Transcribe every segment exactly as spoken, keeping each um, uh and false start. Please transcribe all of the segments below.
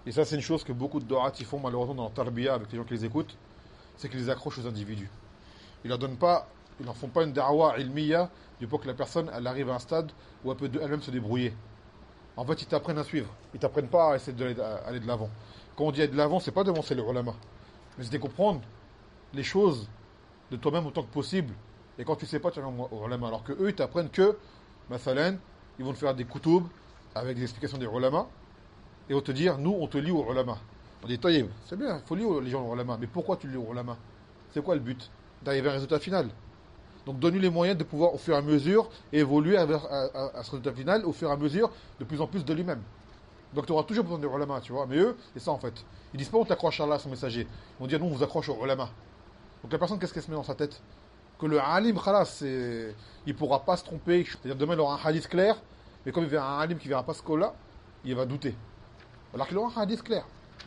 Et ça, c'est une chose que beaucoup de du'at ils font malheureusement dans la tarbiya avec les gens qui les écoutent, c'est qu'ils les accrochent aux individus. Ils leur donnent pas, ils leur font pas une da'wa ilmiya du point que la personne, elle arrive à un stade où elle peut de- elle-même se débrouiller. En fait, ils t'apprennent à suivre. Ils t'apprennent pas à essayer d'aller de l'avant. Quand on dit aller de l'avant, c'est pas devancer les ulama. Mais c'est de comprendre les choses de toi-même autant que possible. Et quand tu sais pas, tu reviens aux ulama. Alors que eux, ils t'apprennent que, mathalan, ils vont te faire des kutub avec des explications des ulama. Et on te dire, nous, on te lit aux ulama. On dit, taïb, c'est bien, il faut lire les gens aux ulama. Mais pourquoi tu lis aux ulama? C'est quoi le but? D'arriver à un résultat final. Donc donne-lui les moyens de pouvoir, au fur et à mesure, évoluer à, à, à ce résultat final, au fur et à mesure, de plus en plus de lui-même. Donc tu auras toujours besoin des ulama, tu vois. Mais eux, c'est ça en fait. Ils disent pas on t'accroche à Allah, son messager. Ils vont dire nous, on vous accroche aux ulama. Donc la personne, qu'est-ce qu'elle se met dans sa tête? Que le alim, khalas, c'est... il pourra pas se tromper. C'est-à-dire demain, il aura un hadith clair, mais comme il verra un alim qui verra pas ce là, il va douter. Alors qu'il aura un hadith clair.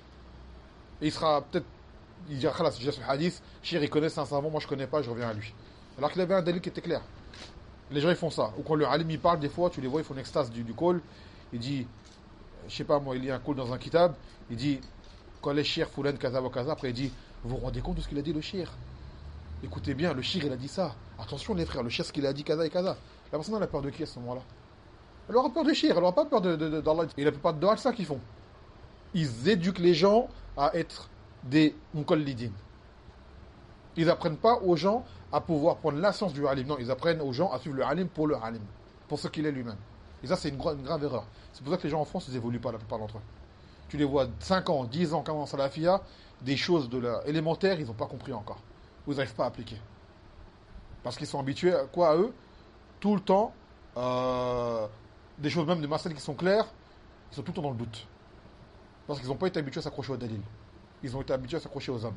Et il sera peut-être... Il dira khalas, j'ai ce hadith, Chir, il connaît, c'est un savant, moi je connais pas, je reviens à lui. Alors qu'il avait un dalil qui était clair. Les gens ils font ça. Ou quand le alim il parle, des fois, tu les vois, ils font une extase du, du call. Il dit, je sais pas moi, il lit un call dans un kitab. Il dit, quand les chirs foulen kaza wa kaza, après il dit, vous vous rendez compte de ce qu'il a dit le shir? Écoutez bien, le shir il a dit ça. Attention les frères, le shir ce qu'il a dit kaza et kaza. La personne elle a peur de qui à ce moment-là? Elle aura peur du shir, elle aura pas peur de, de, de, d'Allah. Et la plupart de c'est ça qu'ils font. Ils éduquent les gens à être des muqallidin. Ils apprennent pas aux gens à pouvoir prendre la science du alim. Non, ils apprennent aux gens à suivre le alim pour le alim. Pour ce qu'il est lui-même. Et ça, c'est une, gra- une grave erreur. C'est pour ça que les gens en France, ils évoluent pas, la plupart d'entre eux. Tu les vois cinq ans, dix ans, commencent à la F I A, des choses de la élémentaires, ils n'ont pas compris encore. Ou ils n'arrivent pas à appliquer. Parce qu'ils sont habitués à quoi, à eux? Tout le temps, euh, des choses même de masal qui sont claires, ils sont tout le temps dans le doute. Parce qu'ils n'ont pas été habitués à s'accrocher au dalil. Ils ont été habitués à s'accrocher aux hommes.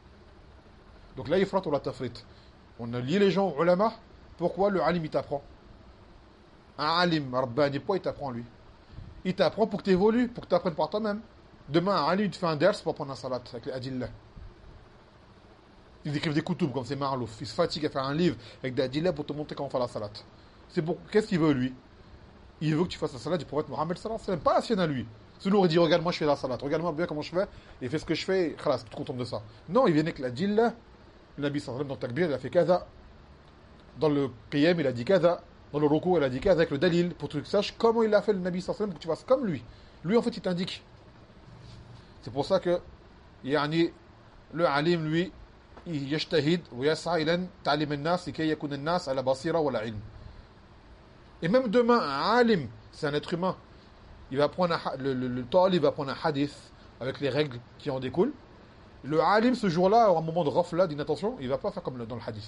Donc là, il faut la tafrit. On a lié les gens aux ulama. Pourquoi le alim il t'apprend? Un alim, rabbani, pourquoi il t'apprend lui? Il t'apprend pour que tu évolues, pour que tu apprennes par toi-même. Demain, un alim il te fait un ders pour prendre un salat avec les adillah. Ils écrivent des koutoubs comme c'est Marlouf. Ils se fatiguent à faire un livre avec des adillah pour te montrer comment faire la salat. C'est pour... Qu'est-ce qu'il veut lui? Il veut que tu fasses la salat du prophète Mohammed sallallahu alayhi wa sallam, pas la sienne à lui. Sinon, il dit regarde, moi je fais la salat, regarde-moi bien comment je fais, et fais ce que je fais, et khalas, tu te contentes de ça. Non, il vient avec l'adillah. Le Nabi sallallahu alayhi wa sallam, dans Takbir, il a fait kaza. Dans le Qiyam, il a dit kaza. Dans le Ruku, il a dit kaza avec le dalil, pour que tu saches comment il a fait le Nabi sallallahu alayhi wa sallam, pour que tu fasses comme lui. Lui, en fait, il t'indique. C'est pour ça que, yani, le alim, lui, il yajtahid, wa yas'a ilan ta'lim an-nas, likay yakun an-nas ala basira wa la ilm. Et même demain, un alim, c'est un être humain. Il va prendre un, le, le, le talib va prendre un hadith avec les règles qui en découlent. Le alim, ce jour-là, à un moment de rafla, d'inattention, il va pas faire comme le, dans le hadith.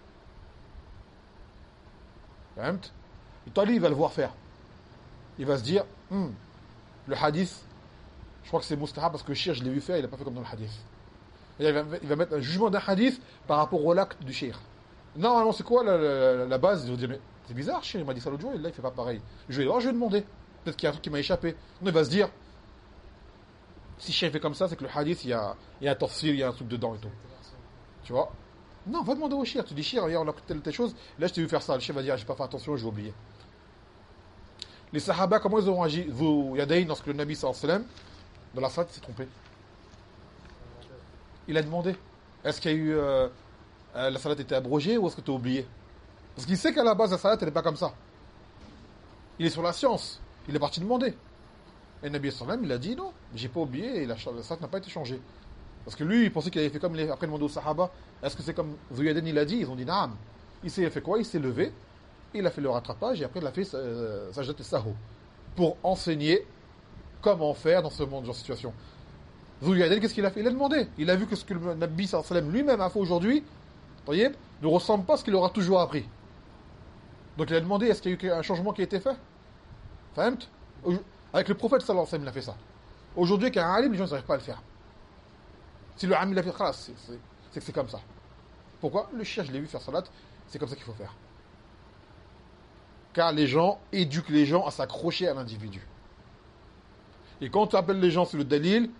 Le talib, il va le voir faire. Il va se dire, hm, le hadith, je crois que c'est mustahab parce que shir, je l'ai vu faire, il n'a pas fait comme dans le hadith. Et il, va, il va mettre un jugement d'un hadith par rapport au l'acte du shir. Normalement, c'est quoi la, la, la base? Il va dire, mais c'est bizarre, shir, il m'a dit ça l'autre jour, et là, il fait pas pareil. Je vais, oh, je vais demander. Peut-être qu'il y a un truc qui m'a échappé. Non, il va se dire, si shir fait comme ça, c'est que le hadith, il y a, il y a un tafsir, il y a un truc dedans et tout. Tu vois? Non, va demander au shir. Tu dis, shir, regarde, on a pris telle telle chose. Là, je t'ai vu faire ça. Le shir va dire, j'ai pas fait attention, je vais oublier. Les sahaba, comment ils ont agi? Vous, Yadaïn, lorsque le Nabi sallallahu alayhi wa sallam, dans la salat, il s'est trompé. Il a demandé, est-ce qu'il y a eu, euh, euh, la salat était abrogée ou est-ce que tu as oublié? Parce qu'il sait qu'à la base, la salat, elle n'est pas comme ça. Il est sur la science. Il est parti demander. Et le Nabi sallallahu alayhi wa sallam, il a dit, non, j'ai pas oublié et la, la salat n'a pas été changée. Parce que lui, il pensait qu'il avait fait comme les, après demandé aux sahaba, est-ce que c'est comme Zuyadin il a dit? Ils ont dit naam. Il s'est fait quoi? Il s'est levé, il a fait le rattrapage et après il a fait euh, sajdat al-sahu pour enseigner comment faire dans ce monde, dans cette situation. Zuyadin, qu'est-ce qu'il a fait? Il a demandé. Il a vu que ce que le Nabi sallallahu alayhi wa sallam lui-même a fait aujourd'hui, voyez, ne ressemble pas à ce qu'il aura toujours appris. Donc il a demandé, est-ce qu'il y a eu un changement qui a été fait? Fahamt? Avec le prophète sallallahu alayhi wa sallam, il a fait ça. Aujourd'hui, avec un alim, les gens n'arrivent pas à le faire. Si le alim l'a fait, c'est, c'est, c'est que c'est comme ça. Pourquoi? Le chien, je l'ai vu faire salat, c'est comme ça qu'il faut faire. Car les gens éduquent les gens à s'accrocher à l'individu. Et quand tu appelles les gens sur le dalil,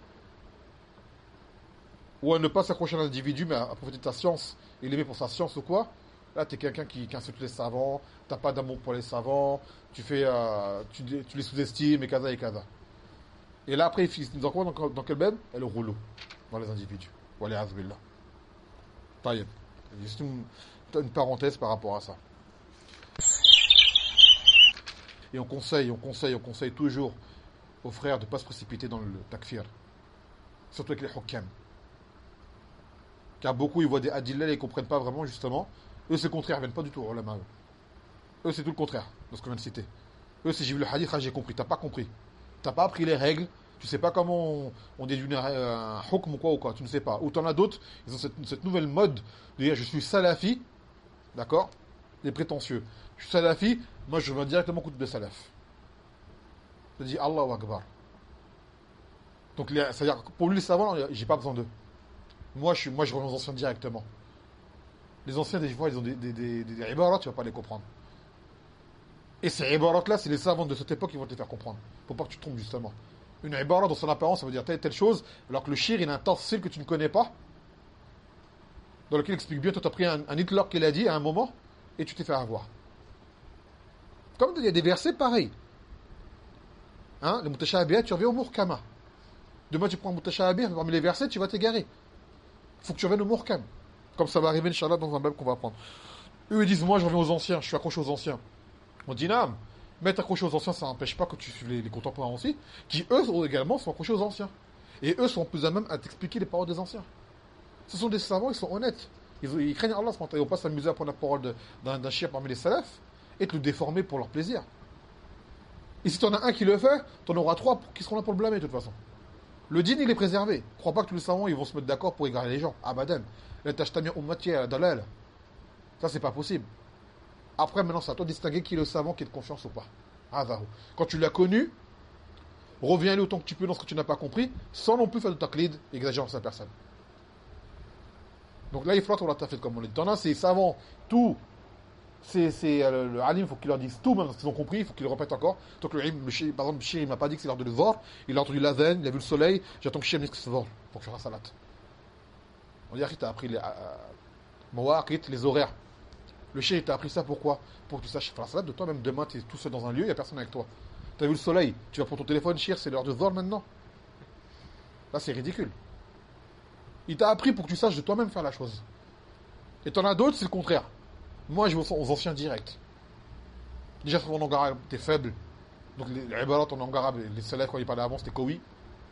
ou à ne pas s'accrocher à l'individu, mais à, à profiter de ta science, et l'aimer pour sa science ou quoi, là, tu es quelqu'un qui, qui insulte les savants, tu n'as pas d'amour pour les savants, tu, fais, euh, tu, tu les sous-estimes, et kaza et kaza. Et là, après, il finit dans quoi, dans, dans quel même? Et le rouleau, dans les individus. Wallah azbillah. Taïeb. Juste une, une parenthèse par rapport à ça. Et on conseille, on conseille, on conseille toujours aux frères de ne pas se précipiter dans le takfir. Surtout avec les hukam. Car beaucoup, ils voient des adillahs et ils ne comprennent pas vraiment, justement. Eux, c'est le contraire, ils ne viennent pas du tout aux ulama. Eux, c'est tout le contraire de ce qu'on vient de citer. Eux, c'est j'ai vu le hadith, ah, j'ai compris. T'as pas compris. T'as pas appris les règles. Tu sais pas comment on, on déduit un, un hukm ou quoi ou quoi. Tu ne sais pas. Ou t'en as d'autres, ils ont cette, cette nouvelle mode de dire je suis salafi. D'accord? Les prétentieux. Je suis salafi, moi je vais directement écouter de salaf. Je dis Allahu Akbar. Donc, les, c'est-à-dire, pour lui, les savants, j'ai pas besoin d'eux. Moi, je, suis, moi, je reviens aux anciens directement. Les anciens, des fois, ils ont des, des, des, des, des ibarat, tu vas pas les comprendre. Et ces ibarat-là, c'est les savants de cette époque qui vont te faire comprendre. Faut pas que tu te trompes, justement. Une ibarat, dans son apparence, ça veut dire telle et telle chose, alors que le shir, il a un tafsir que tu ne connais pas, dans lequel il explique bien, toi, tu as pris un, un itlaq qu'il a dit à un moment, et tu t'es fait avoir. Comme il y a des versets pareils. Hein, le mutashabihah, tu reviens au muhkama. Demain, tu prends un mutashabih, parmi les versets, tu vas t'égarer. Il faut que tu reviennes au muhkam. Comme ça va arriver, Inch'Allah, dans un bab qu'on va apprendre. Eux, ils disent, moi, je reviens aux anciens, je suis accroché aux anciens. On dit, non, mais être accroché aux anciens, ça n'empêche pas que tu suives les, les contemporains aussi, qui, eux, également, sont accrochés aux anciens. Et eux sont plus à même à t'expliquer les paroles des anciens. Ce sont des savants, ils sont honnêtes. Ils, ils craignent Allah, ils ne vont pas s'amuser à prendre la parole de, d'un, d'un shir parmi les salafs et te le déformer pour leur plaisir. Et si tu en as un qui le fait, tu en auras trois qui seront là pour le blâmer, de toute façon. Le dîn, il est préservé. Crois pas que tous les savants, ils vont se mettre d'accord pour égarer les gens. Abadan. La tashtamir ummati ala dalal. Ça, c'est pas possible. Après, maintenant, c'est à toi de distinguer qui est le savant, qui est de confiance ou pas. Adahu. Quand tu l'as connu, reviens-lui autant que tu peux dans ce que tu n'as pas compris, sans non plus faire de taqlid et exagérer sa personne. Donc là, il faudra qu'on l'a fait comme on l'a dit. T'en as, c'est savants, tout. C'est, c'est euh, le alim, il faut qu'il leur dise tout, même ce qu'ils ont compris, il faut qu'ils le répètent encore. Donc le, le shir, par exemple, le shir, il m'a pas dit que c'est l'heure de le voir, il a entendu la veine, il a vu le soleil, j'attends que le shir me dise que c'est voir, pour que je fasse salat. On dit, tu as appris les mawaqit, les horaires. Le shir, il t'a appris ça pourquoi? Pour que tu saches faire la salat de toi, même demain, tu es tout seul dans un lieu, il n'y a personne avec toi. Tu as vu le soleil, tu vas prendre ton téléphone, shir, c'est l'heure de voir maintenant. Là, c'est ridicule. Il t'a appris pour que tu saches de toi-même faire la chose. Et t'en as d'autres, c'est le contraire. Moi, je vais aux anciens directs. Déjà, en langue arabe, t'es faible. Donc, les, les ibarat en langue arabe, les salafs, quand ils parlaient avant, c'était kowi.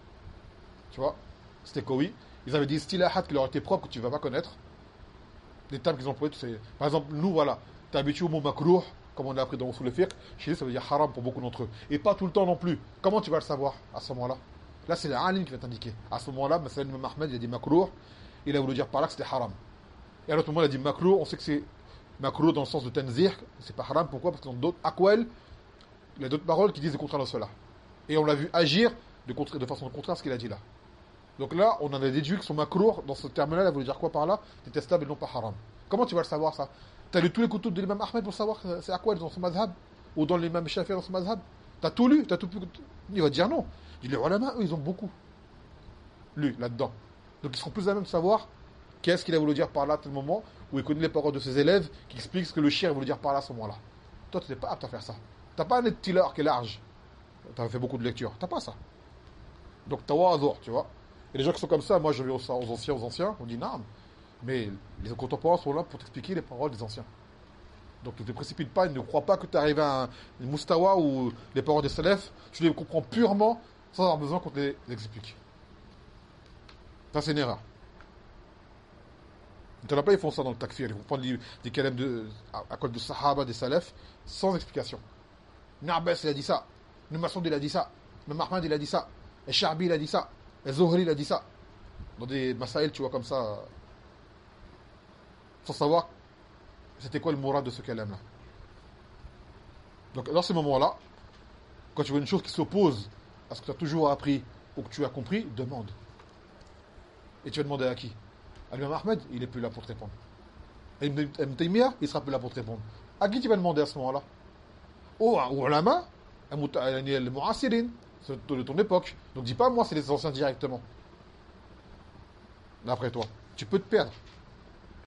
Tu vois? C'était kowi. Ils avaient des istilahat qui leur étaient propres, que tu ne vas pas connaître. Des termes qu'ils employaient, c'est... Par exemple, nous, voilà, t'es habitué au mot makrouh, comme on l'a appris dans Usul al-Fiqh. Chez eux, ça veut dire haram pour beaucoup d'entre eux. Et pas tout le temps non plus. Comment tu vas le savoir à ce moment-là? Là, c'est l'alim qui va t'indiquer. À ce moment-là, l'imam Ahmed, il a dit makrouh. Il a voulu dire par là que c'était haram. Et à l'autre moment, il a dit makrouh. On sait que c'est makrouh dans le sens de tanzih, c'est pas haram. Pourquoi? Parce que dans d'autres aqwal, il y a d'autres paroles qui disent le contraire de cela. Et on l'a vu agir de, contre... de façon contraire à ce qu'il a dit là. Donc là, on en a déduit que son makrouh, dans ce terme-là, il a voulu dire quoi par là? Détestable et non pas haram. Comment tu vas le savoir ça? T'as lu tous les coutudes de l'imam Ahmed pour savoir que c'est aqwal dans son mazhab? Ou dans l'imam Shafi'i dans son mazhab? T'as tout lu? T'as tout pu... Il va dire non. Il dit, les ulama, eux, ils ont beaucoup lu là-dedans. Donc ils seront plus à même de savoir qu'est-ce qu'il a voulu dire par là à tel moment, où il connaît les paroles de ses élèves, qui expliquent ce que le shir voulu dire par là à ce moment-là. Toi, tu n'es pas apte à faire ça. Tu n'as pas un tiller qui est large. Tu as fait beaucoup de lectures. Tu n'as pas ça. Donc, tu as tu vois. Et les gens qui sont comme ça, moi, je vais aux, aux anciens, aux anciens, on dit, non, mais les contemporains sont là pour t'expliquer les paroles des anciens. Donc, ne te précipite pas, ne crois pas que tu arrives à un, une moustawa ou les paroles des salafs, tu les comprends purement sans avoir besoin qu'on te les, les explique. Ça, c'est une erreur. Il n'y en a pas, ils font ça dans le takfir. Ils vont prendre des, des kalem de, à, à cause de sahaba, des salafs, sans explication. Ibn Abbas, il a dit ça. Ibn Mas'ud, il a dit ça. Ibn Ahmad, il a dit ça. Et Sha'bi, il a dit ça. Et Zuhri, il a dit ça. Dans des masaïl, tu vois, comme ça, sans savoir c'était quoi le mourad de ce kalem-là. Donc, dans ces moments-là, quand tu vois une chose qui s'oppose à ce que tu as toujours appris ou que tu as compris, demande. Et tu vas demander à qui? À l'imam Ahmed, il n'est plus là pour te répondre. Et Ibn Taymiyyah, il sera plus là pour te répondre. À qui tu vas demander à ce moment-là? Au ulama, le mu'asirin, de ton époque. Donc dis pas, moi, c'est les anciens directement. D'après toi. Tu peux te perdre.